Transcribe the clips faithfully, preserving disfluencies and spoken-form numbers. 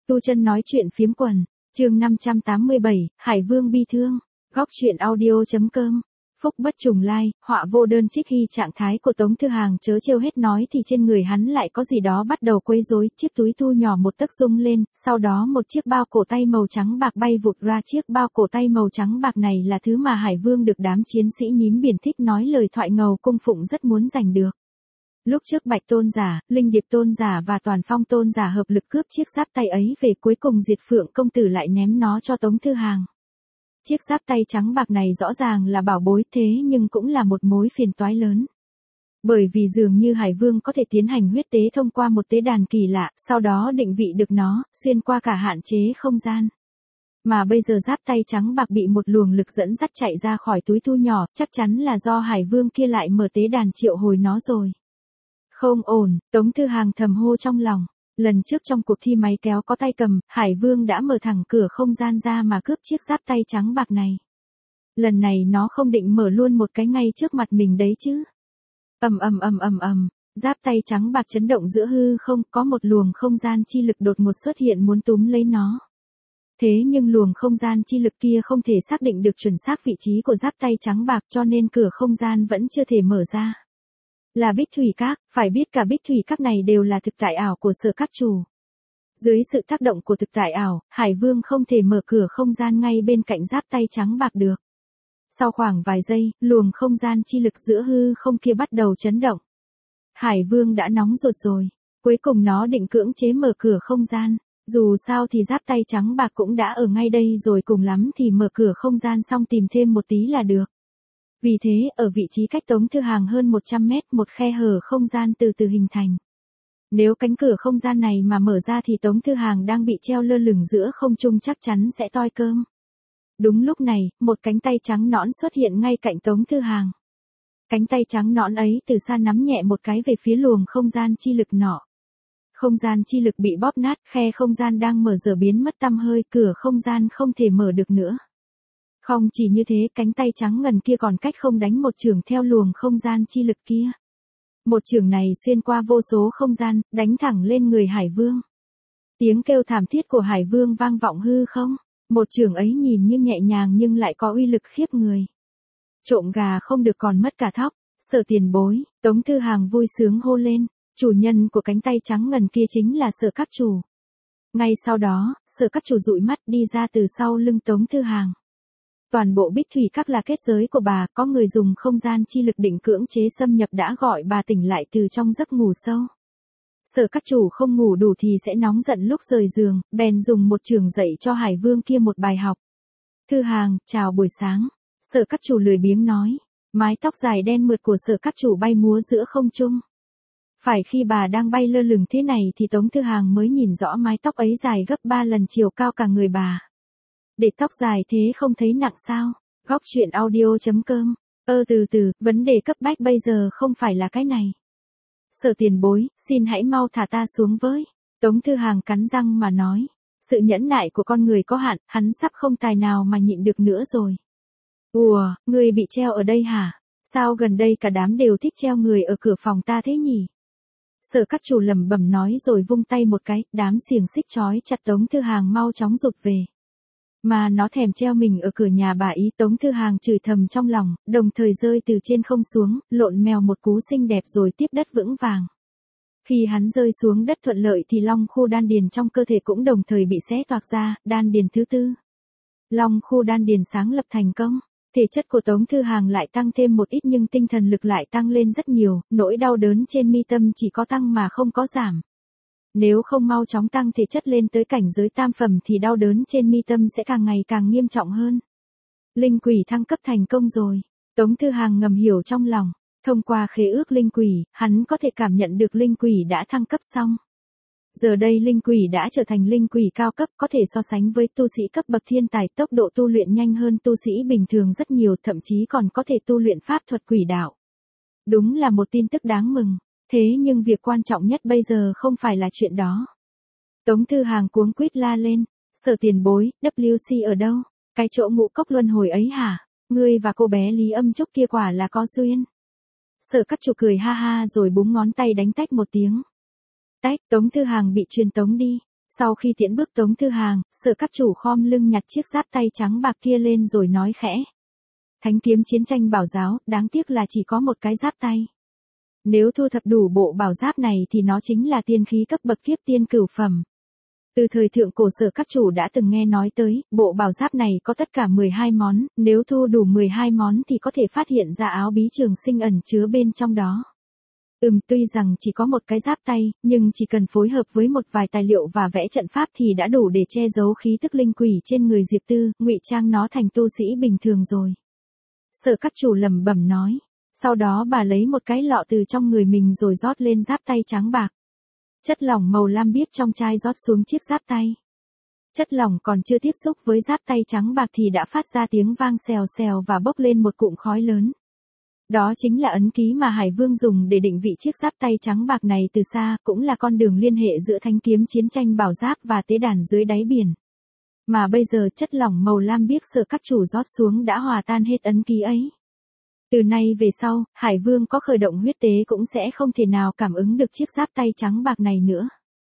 Tu Chân nói chuyện phiếm quần, chương năm trăm tám mươi bảy, Hải Vương bi thương, góc truyện audio.com. Phúc bất trùng lai, họa vô đơn trích hy trạng thái của Tống Thư Hàng chớ trêu hết nói thì trên người hắn lại có gì đó bắt đầu quấy rối, chiếc túi thu nhỏ một tấc rung lên, sau đó một chiếc bao cổ tay màu trắng bạc bay vụt ra. Chiếc bao cổ tay màu trắng bạc này là thứ mà Hải Vương được đám chiến sĩ nhím biển thích nói lời thoại ngầu cung phụng rất muốn giành được. Lúc trước Bạch Tôn giả, Linh Điệp Tôn giả và Toàn Phong Tôn giả hợp lực cướp chiếc giáp tay ấy về, cuối cùng Diệt Phượng công tử lại ném nó cho Tống Thư Hàng. Chiếc giáp tay trắng bạc này rõ ràng là bảo bối, thế nhưng cũng là một mối phiền toái lớn. Bởi vì dường như Hải Vương có thể tiến hành huyết tế thông qua một tế đàn kỳ lạ, sau đó định vị được nó, xuyên qua cả hạn chế không gian. Mà bây giờ giáp tay trắng bạc bị một luồng lực dẫn dắt chạy ra khỏi túi thu nhỏ, chắc chắn là do Hải Vương kia lại mở tế đàn triệu hồi nó rồi. Không ổn, Tống Thư Hàng thầm hô trong lòng. Lần trước trong cuộc thi máy kéo có tay cầm, Hải Vương đã mở thẳng cửa không gian ra mà cướp chiếc giáp tay trắng bạc này. Lần này nó không định mở luôn một cái ngay trước mặt mình đấy chứ. Ầm ầm ầm ầm ầm, giáp tay trắng bạc chấn động giữa hư không, có một luồng không gian chi lực đột ngột xuất hiện muốn túm lấy nó. Thế nhưng luồng không gian chi lực kia không thể xác định được chuẩn xác vị trí của giáp tay trắng bạc, cho nên cửa không gian vẫn chưa thể mở ra. Là Bích Thủy Các, phải biết cả Bích Thủy Các này đều là thực tại ảo của Sở Các chủ. Dưới sự tác động của thực tại ảo, Hải Vương không thể mở cửa không gian ngay bên cạnh giáp tay trắng bạc được. Sau khoảng vài giây, luồng không gian chi lực giữa hư không kia bắt đầu chấn động. Hải Vương đã nóng ruột rồi, cuối cùng nó định cưỡng chế mở cửa không gian, dù sao thì giáp tay trắng bạc cũng đã ở ngay đây rồi, cùng lắm thì mở cửa không gian xong tìm thêm một tí là được. Vì thế, ở vị trí cách Tống Thư Hàng hơn một trăm mét, một khe hở không gian từ từ hình thành. Nếu cánh cửa không gian này mà mở ra thì Tống Thư Hàng đang bị treo lơ lửng giữa không trung chắc chắn sẽ toi cơm. Đúng lúc này, một cánh tay trắng nõn xuất hiện ngay cạnh Tống Thư Hàng. Cánh tay trắng nõn ấy từ xa nắm nhẹ một cái về phía luồng không gian chi lực nọ. Không gian chi lực bị bóp nát, khe không gian đang mở giờ biến mất tăm hơi, cửa không gian không thể mở được nữa. Không chỉ như thế, cánh tay trắng ngần kia còn cách không đánh một chưởng theo luồng không gian chi lực kia. Một chưởng này xuyên qua vô số không gian, đánh thẳng lên người Hải Vương. Tiếng kêu thảm thiết của Hải Vương vang vọng hư không. Một chưởng ấy nhìn như nhẹ nhàng nhưng lại có uy lực khiếp người. Trộm gà không được còn mất cả thóc. Sở tiền bối, Tống Thư Hàng vui sướng hô lên. Chủ nhân của cánh tay trắng ngần kia chính là Sở Các chủ. Ngay sau đó, Sở Các chủ dụi mắt đi ra từ sau lưng Tống Thư Hàng. Toàn bộ Bích Thủy Các là kết giới của bà, có người dùng không gian chi lực định cưỡng chế xâm nhập đã gọi bà tỉnh lại từ trong giấc ngủ sâu. Sở Các chủ không ngủ đủ thì sẽ nóng giận lúc rời giường, bèn dùng một chưởng dạy cho Hải Vương kia một bài học. Thư Hàng, chào buổi sáng. Sở Các chủ lười biếng nói. Mái tóc dài đen mượt của Sở Các chủ bay múa giữa không trung. Phải khi bà đang bay lơ lửng thế này thì Tống Thư Hàng mới nhìn rõ mái tóc ấy dài gấp ba lần chiều cao cả người bà. Để tóc dài thế không thấy nặng sao? Góc truyện audio.com. Ơ từ từ, vấn đề cấp bách bây giờ không phải là cái này. Sở tiền bối, xin hãy mau thả ta xuống với. Tống Thư Hàng cắn răng mà nói. Sự nhẫn nại của con người có hạn, hắn sắp không tài nào mà nhịn được nữa rồi. Ùa, người bị treo ở đây hả? Sao gần đây cả đám đều thích treo người ở cửa phòng ta thế nhỉ? Sở Các chủ lẩm bẩm nói rồi vung tay một cái, đám xiềng xích trói chặt Tống Thư Hàng mau chóng rụt về. Mà nó thèm treo mình ở cửa nhà bà ý. Tống Thư Hàng chửi thầm trong lòng, đồng thời rơi từ trên không xuống, lộn mèo một cú xinh đẹp rồi tiếp đất vững vàng. Khi hắn rơi xuống đất thuận lợi thì long khu đan điền trong cơ thể cũng đồng thời bị xé toạc ra, đan điền thứ tư. Long khu đan điền sáng lập thành công. Thể chất của Tống Thư Hàng lại tăng thêm một ít nhưng tinh thần lực lại tăng lên rất nhiều, nỗi đau đớn trên mi tâm chỉ có tăng mà không có giảm. Nếu không mau chóng tăng thể chất lên tới cảnh giới tam phẩm thì đau đớn trên mi tâm sẽ càng ngày càng nghiêm trọng hơn. Linh quỷ thăng cấp thành công rồi. Tống Thư Hàng ngầm hiểu trong lòng. Thông qua khế ước linh quỷ, hắn có thể cảm nhận được linh quỷ đã thăng cấp xong. Giờ đây linh quỷ đã trở thành linh quỷ cao cấp, có thể so sánh với tu sĩ cấp bậc thiên tài, tốc độ tu luyện nhanh hơn tu sĩ bình thường rất nhiều, thậm chí còn có thể tu luyện pháp thuật quỷ đạo. Đúng là một tin tức đáng mừng. Thế nhưng việc quan trọng nhất bây giờ không phải là chuyện đó. Tống Thư Hàng cuống quýt la lên. Sở tiền bối, vê kép ở đâu? Cái chỗ ngũ cốc luân hồi ấy hả? Ngươi và cô bé Lý Âm Trúc kia quả là có duyên. Sở Các chủ cười ha ha rồi búng ngón tay đánh tách một tiếng. Tách, Tống Thư Hàng bị truyền tống đi. Sau khi tiễn bước Tống Thư Hàng, Sở Các Chủ khom lưng nhặt chiếc giáp tay trắng bạc kia lên rồi nói khẽ. Thánh kiếm chiến tranh bảo giáo, đáng tiếc là chỉ có một cái giáp tay. Nếu thu thập đủ bộ bảo giáp này thì nó chính là tiên khí cấp bậc kiếp tiên cửu phẩm. Từ thời thượng cổ Sở Các Chủ đã từng nghe nói tới, bộ bảo giáp này có tất cả mười hai món, nếu thu đủ mười hai món thì có thể phát hiện ra áo bí trường sinh ẩn chứa bên trong đó. Ừm, tuy rằng chỉ có một cái giáp tay, nhưng chỉ cần phối hợp với một vài tài liệu và vẽ trận pháp thì đã đủ để che giấu khí tức linh quỷ trên người Diệp Tư, ngụy trang nó thành tu sĩ bình thường rồi. Sở Các Chủ lẩm bẩm nói. Sau đó bà lấy một cái lọ từ trong người mình rồi rót lên giáp tay trắng bạc. Chất lỏng màu lam biếc trong chai rót xuống chiếc giáp tay. Chất lỏng còn chưa tiếp xúc với giáp tay trắng bạc thì đã phát ra tiếng vang xèo xèo và bốc lên một cụm khói lớn. Đó chính là ấn ký mà Hải Vương dùng để định vị chiếc giáp tay trắng bạc này từ xa, cũng là con đường liên hệ giữa thanh kiếm chiến tranh bảo giáp và tế đàn dưới đáy biển. Mà bây giờ chất lỏng màu lam biếc Sở Các Chủ rót xuống đã hòa tan hết ấn ký ấy. Từ nay về sau, Hải Vương có khởi động huyết tế cũng sẽ không thể nào cảm ứng được chiếc giáp tay trắng bạc này nữa.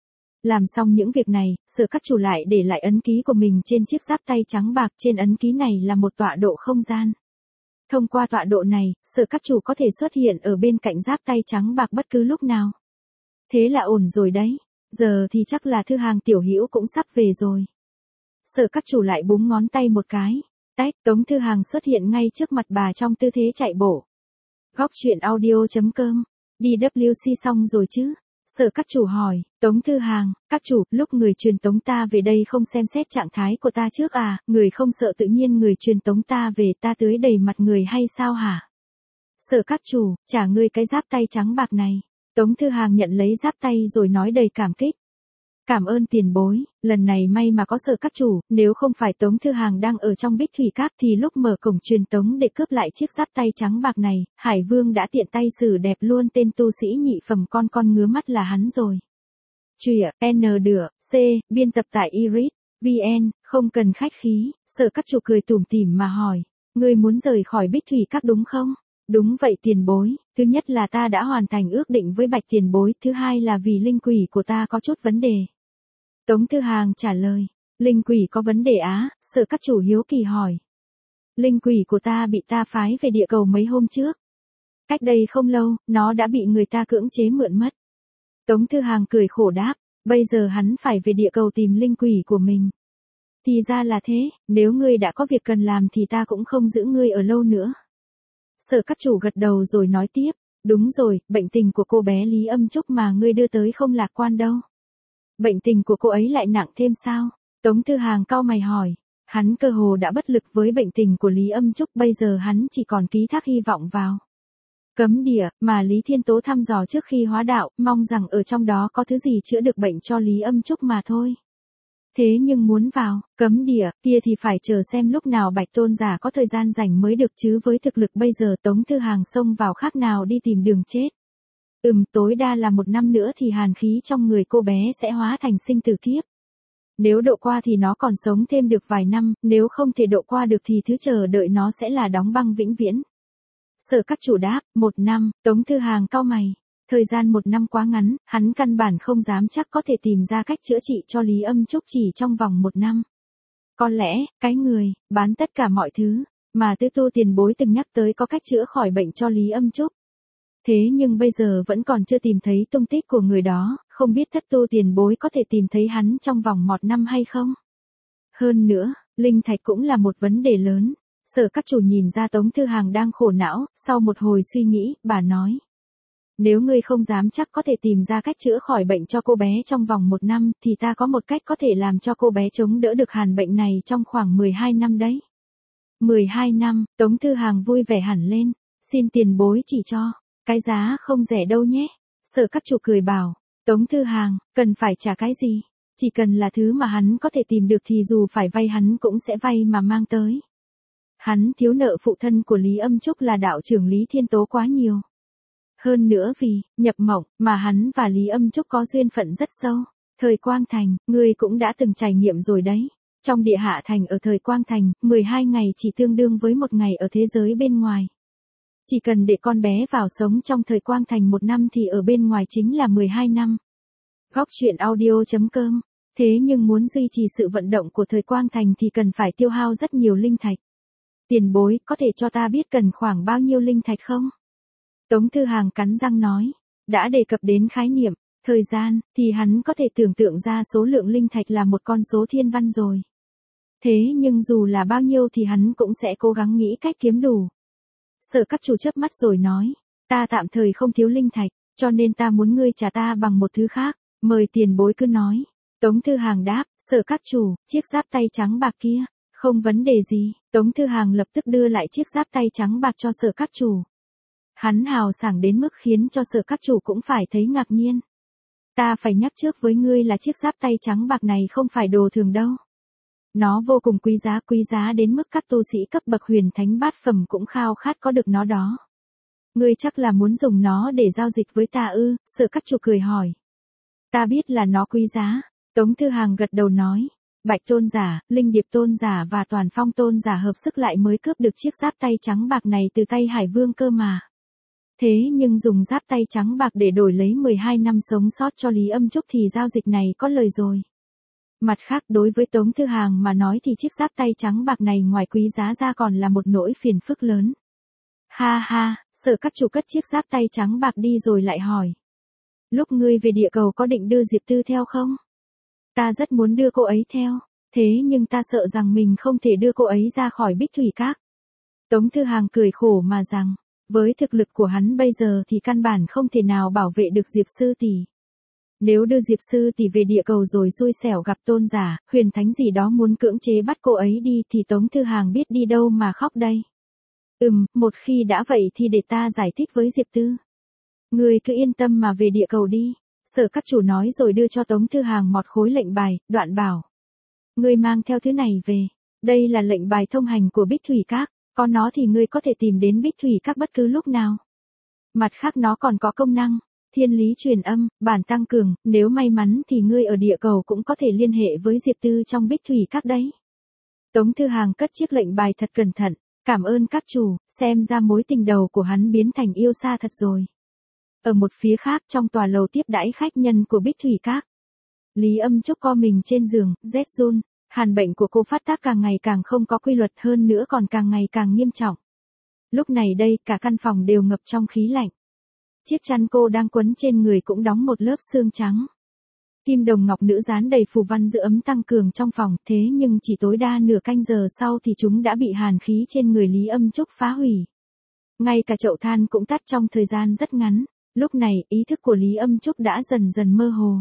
Làm xong những việc này, Sở Các Chủ lại để lại ấn ký của mình trên chiếc giáp tay trắng bạc. Trên ấn ký này là một tọa độ không gian. Thông qua tọa độ này, Sở Các Chủ có thể xuất hiện ở bên cạnh giáp tay trắng bạc bất cứ lúc nào. Thế là ổn rồi đấy. Giờ thì chắc là Thư Hàng tiểu hữu cũng sắp về rồi. Sở Các Chủ lại búng ngón tay một cái. Tách, Tống Thư Hàng xuất hiện ngay trước mặt bà trong tư thế chạy bộ. Góc truyện audio chấm com. Đi W C xong rồi chứ? Sở Các Chủ hỏi. Tống Thư Hàng, các chủ, lúc người truyền tống ta về đây không xem xét trạng thái của ta trước à, người không sợ tự nhiên người truyền tống ta về ta tưới đầy mặt người hay sao hả? Sở Các Chủ, trả ngươi cái giáp tay trắng bạc này. Tống Thư Hàng nhận lấy giáp tay rồi nói đầy cảm kích. Cảm ơn tiền bối, lần này may mà có Sở Các Chủ, nếu không phải Tống Thư Hàng đang ở trong Bích Thủy Các thì lúc mở cổng truyền tống để cướp lại chiếc giáp tay trắng bạc này, Hải Vương đã tiện tay xử đẹp luôn tên tu sĩ nhị phẩm con con ngứa mắt là hắn rồi. Chùa, N đửa, C, biên tập tại iris chấm vn, không cần khách khí, Sở Các Chủ cười tủm tỉm mà hỏi, ngươi muốn rời khỏi Bích Thủy Các đúng không? Đúng vậy tiền bối, thứ nhất là ta đã hoàn thành ước định với Bạch tiền bối, thứ hai là vì linh quỷ của ta có chút vấn đề. Tống Thư Hàng trả lời, linh quỷ có vấn đề á, Sở Các Chủ hiếu kỳ hỏi. Linh quỷ của ta bị ta phái về địa cầu mấy hôm trước. Cách đây không lâu, nó đã bị người ta cưỡng chế mượn mất. Tống Thư Hàng cười khổ đáp, bây giờ hắn phải về địa cầu tìm linh quỷ của mình. Thì ra là thế, nếu ngươi đã có việc cần làm thì ta cũng không giữ ngươi ở lâu nữa. Sở Các Chủ gật đầu rồi nói tiếp, đúng rồi, bệnh tình của cô bé Lý Âm Trúc mà ngươi đưa tới không lạc quan đâu. Bệnh tình của cô ấy lại nặng thêm sao? Tống Thư Hàng cau mày hỏi, hắn cơ hồ đã bất lực với bệnh tình của Lý Âm Trúc, bây giờ hắn chỉ còn ký thác hy vọng vào cấm địa, mà Lý Thiên Tố thăm dò trước khi hóa đạo, mong rằng ở trong đó có thứ gì chữa được bệnh cho Lý Âm Trúc mà thôi. Thế nhưng muốn vào cấm địa kia thì phải chờ xem lúc nào Bạch Tôn giả có thời gian rảnh mới được, chứ với thực lực bây giờ Tống Thư Hàng xông vào khác nào đi tìm đường chết. Ừm, tối đa là một năm nữa thì hàn khí trong người cô bé sẽ hóa thành sinh tử kiếp. Nếu độ qua thì nó còn sống thêm được vài năm, nếu không thể độ qua được thì thứ chờ đợi nó sẽ là đóng băng vĩnh viễn. Sở Các Chủ đáp, một năm, Tống Thư Hàng cau mày. Thời gian một năm quá ngắn, hắn căn bản không dám chắc có thể tìm ra cách chữa trị cho Lý Âm Trúc chỉ trong vòng một năm. Có lẽ, cái người, bán tất cả mọi thứ, mà Tư Tu tiền bối từng nhắc tới có cách chữa khỏi bệnh cho Lý Âm Trúc. Thế nhưng bây giờ vẫn còn chưa tìm thấy tung tích của người đó, không biết Thất Tu tiền bối có thể tìm thấy hắn trong vòng một năm hay không? Hơn nữa, linh thạch cũng là một vấn đề lớn. Sở Các Chủ nhìn ra Tống Thư Hàng đang khổ não, sau một hồi suy nghĩ, bà nói. Nếu ngươi không dám chắc có thể tìm ra cách chữa khỏi bệnh cho cô bé trong vòng một năm, thì ta có một cách có thể làm cho cô bé chống đỡ được hàn bệnh này trong khoảng mười hai năm đấy. mười hai năm, Tống Thư Hàng vui vẻ hẳn lên, xin tiền bối chỉ cho, cái giá không rẻ đâu nhé. Sở Các Chủ cười bảo, Tống Thư Hàng, cần phải trả cái gì? Chỉ cần là thứ mà hắn có thể tìm được thì dù phải vay hắn cũng sẽ vay mà mang tới. Hắn thiếu nợ phụ thân của Lý Âm Trúc là đạo trưởng Lý Thiên Tố quá nhiều. Hơn nữa vì, nhập mộng, mà hắn và Lý Âm Trúc có duyên phận rất sâu. Thời Quang Thành, ngươi cũng đã từng trải nghiệm rồi đấy. Trong địa hạ thành ở thời Quang Thành, mười hai ngày chỉ tương đương với một ngày ở thế giới bên ngoài. Chỉ cần để con bé vào sống trong thời Quang Thành một năm thì ở bên ngoài chính là mười hai năm. Góc truyện audio chấm com Thế nhưng muốn duy trì sự vận động của thời Quang Thành thì cần phải tiêu hao rất nhiều linh thạch. Tiền bối, có thể cho ta biết cần khoảng bao nhiêu linh thạch không? Tống Thư Hàng cắn răng nói. Đã đề cập đến khái niệm, thời gian, thì hắn có thể tưởng tượng ra số lượng linh thạch là một con số thiên văn rồi. Thế nhưng dù là bao nhiêu thì hắn cũng sẽ cố gắng nghĩ cách kiếm đủ. Sở Các Chủ chớp mắt rồi nói. Ta tạm thời không thiếu linh thạch, cho nên ta muốn ngươi trả ta bằng một thứ khác, mời tiền bối cứ nói. Tống Thư Hàng đáp, Sở Các Chủ, chiếc giáp tay trắng bạc kia, không vấn đề gì. Tống Thư Hàng lập tức đưa lại chiếc giáp tay trắng bạc cho Sở Các Chủ. Hắn hào sảng đến mức khiến cho Sở Các Chủ cũng phải thấy ngạc nhiên. Ta phải nhắc trước với ngươi là chiếc giáp tay trắng bạc này không phải đồ thường đâu. Nó vô cùng quý giá, quý giá đến mức các tu sĩ cấp bậc huyền thánh bát phẩm cũng khao khát có được nó đó. Ngươi chắc là muốn dùng nó để giao dịch với ta ư? Sở Các Chủ cười hỏi. Ta biết là nó quý giá. Tống Thư Hàng gật đầu nói. Bạch Tôn Giả, Linh Điệp Tôn Giả và Toàn Phong Tôn Giả hợp sức lại mới cướp được chiếc giáp tay trắng bạc này từ tay Hải Vương cơ mà. Thế nhưng dùng giáp tay trắng bạc để đổi lấy mười hai năm sống sót cho Lý Âm Trúc thì giao dịch này có lời rồi. Mặt khác đối với Tống Thư Hàng mà nói thì chiếc giáp tay trắng bạc này ngoài quý giá ra còn là một nỗi phiền phức lớn. Ha ha, Sở Các Chủ cất chiếc giáp tay trắng bạc đi rồi lại hỏi. Lúc ngươi về địa cầu có định đưa Diệp Tư theo không? Ta rất muốn đưa cô ấy theo, thế nhưng ta sợ rằng mình không thể đưa cô ấy ra khỏi Bích Thủy Các. Tống Thư Hàng cười khổ mà rằng, với thực lực của hắn bây giờ thì căn bản không thể nào bảo vệ được Diệp Sư tỷ. Nếu đưa Diệp Sư tỷ về địa cầu rồi xui xẻo gặp tôn giả, huyền thánh gì đó muốn cưỡng chế bắt cô ấy đi thì Tống Thư Hàng biết đi đâu mà khóc đây. Ừm, một khi đã vậy thì để ta giải thích với Diệp Tư. Ngươi cứ yên tâm mà về địa cầu đi. Sở Các Chủ nói rồi đưa cho Tống Thư Hàng một khối lệnh bài, đoạn bảo. Ngươi mang theo thứ này về. Đây là lệnh bài thông hành của Bích Thủy Các. Có nó thì ngươi có thể tìm đến Bích Thủy Các bất cứ lúc nào. Mặt khác nó còn có công năng thiên lý truyền âm, bản tăng cường, nếu may mắn thì ngươi ở địa cầu cũng có thể liên hệ với Diệp Tư trong Bích Thủy Các đấy. Tống Thư Hàng cất chiếc lệnh bài thật cẩn thận, cảm ơn các chủ, xem ra mối tình đầu của hắn biến thành yêu xa thật rồi. Ở một phía khác trong tòa lầu tiếp đãi khách nhân của Bích Thủy Các. Lý Âm Trúc co mình trên giường, rét run, hàn bệnh của cô phát tác càng ngày càng không có quy luật hơn nữa còn càng ngày càng nghiêm trọng. Lúc này đây cả căn phòng đều ngập trong khí lạnh. Chiếc chăn cô đang quấn trên người cũng đóng một lớp xương trắng. Kim đồng ngọc nữ dán đầy phù văn giữ ấm tăng cường trong phòng, thế nhưng chỉ tối đa nửa canh giờ sau thì chúng đã bị hàn khí trên người Lý Âm Trúc phá hủy. Ngay cả chậu than cũng tắt trong thời gian rất ngắn. Lúc này, ý thức của Lý Âm Trúc đã dần dần mơ hồ.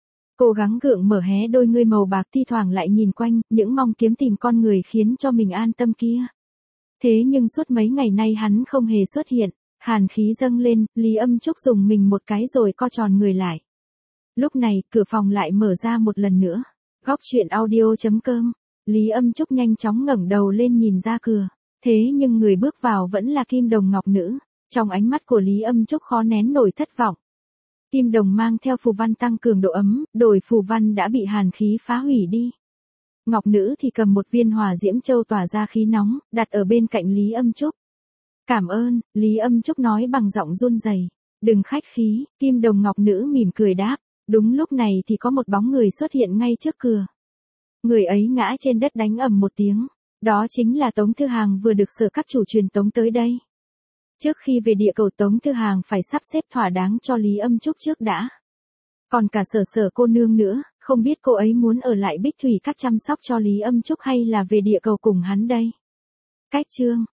Cố gắng gượng mở hé đôi ngươi màu bạc thi thoảng lại nhìn quanh, những mong kiếm tìm con người khiến cho mình an tâm kia. Thế nhưng suốt mấy ngày nay hắn không hề xuất hiện, hàn khí dâng lên, Lý Âm Trúc dùng mình một cái rồi co tròn người lại. Lúc này, cửa phòng lại mở ra một lần nữa. Góc truyện audio chấm com. Lý Âm Trúc nhanh chóng ngẩng đầu lên nhìn ra cửa. Thế nhưng người bước vào vẫn là Kim đồng ngọc nữ. Trong ánh mắt của Lý Âm Trúc khó nén nổi thất vọng. Kim đồng mang theo phù văn tăng cường độ ấm, đổi phù văn đã bị hàn khí phá hủy đi. Ngọc nữ thì cầm một viên hỏa diễm châu tỏa ra khí nóng, đặt ở bên cạnh Lý Âm Trúc. Cảm ơn, Lý Âm Trúc nói bằng giọng run rẩy. Đừng khách khí, Kim đồng ngọc nữ mỉm cười đáp. Đúng lúc này thì có một bóng người xuất hiện ngay trước cửa. Người ấy ngã trên đất đánh ầm một tiếng. Đó chính là Tống Thư Hàng vừa được Sở Các Chủ truyền tống tới đây. Trước khi về địa cầu Tống Thư Hàng phải sắp xếp thỏa đáng cho Lý Âm Trúc trước đã. Còn cả Sở Sở cô nương nữa, không biết cô ấy muốn ở lại Bích Thủy Các chăm sóc cho Lý Âm Trúc hay là về địa cầu cùng hắn đây. Cách chương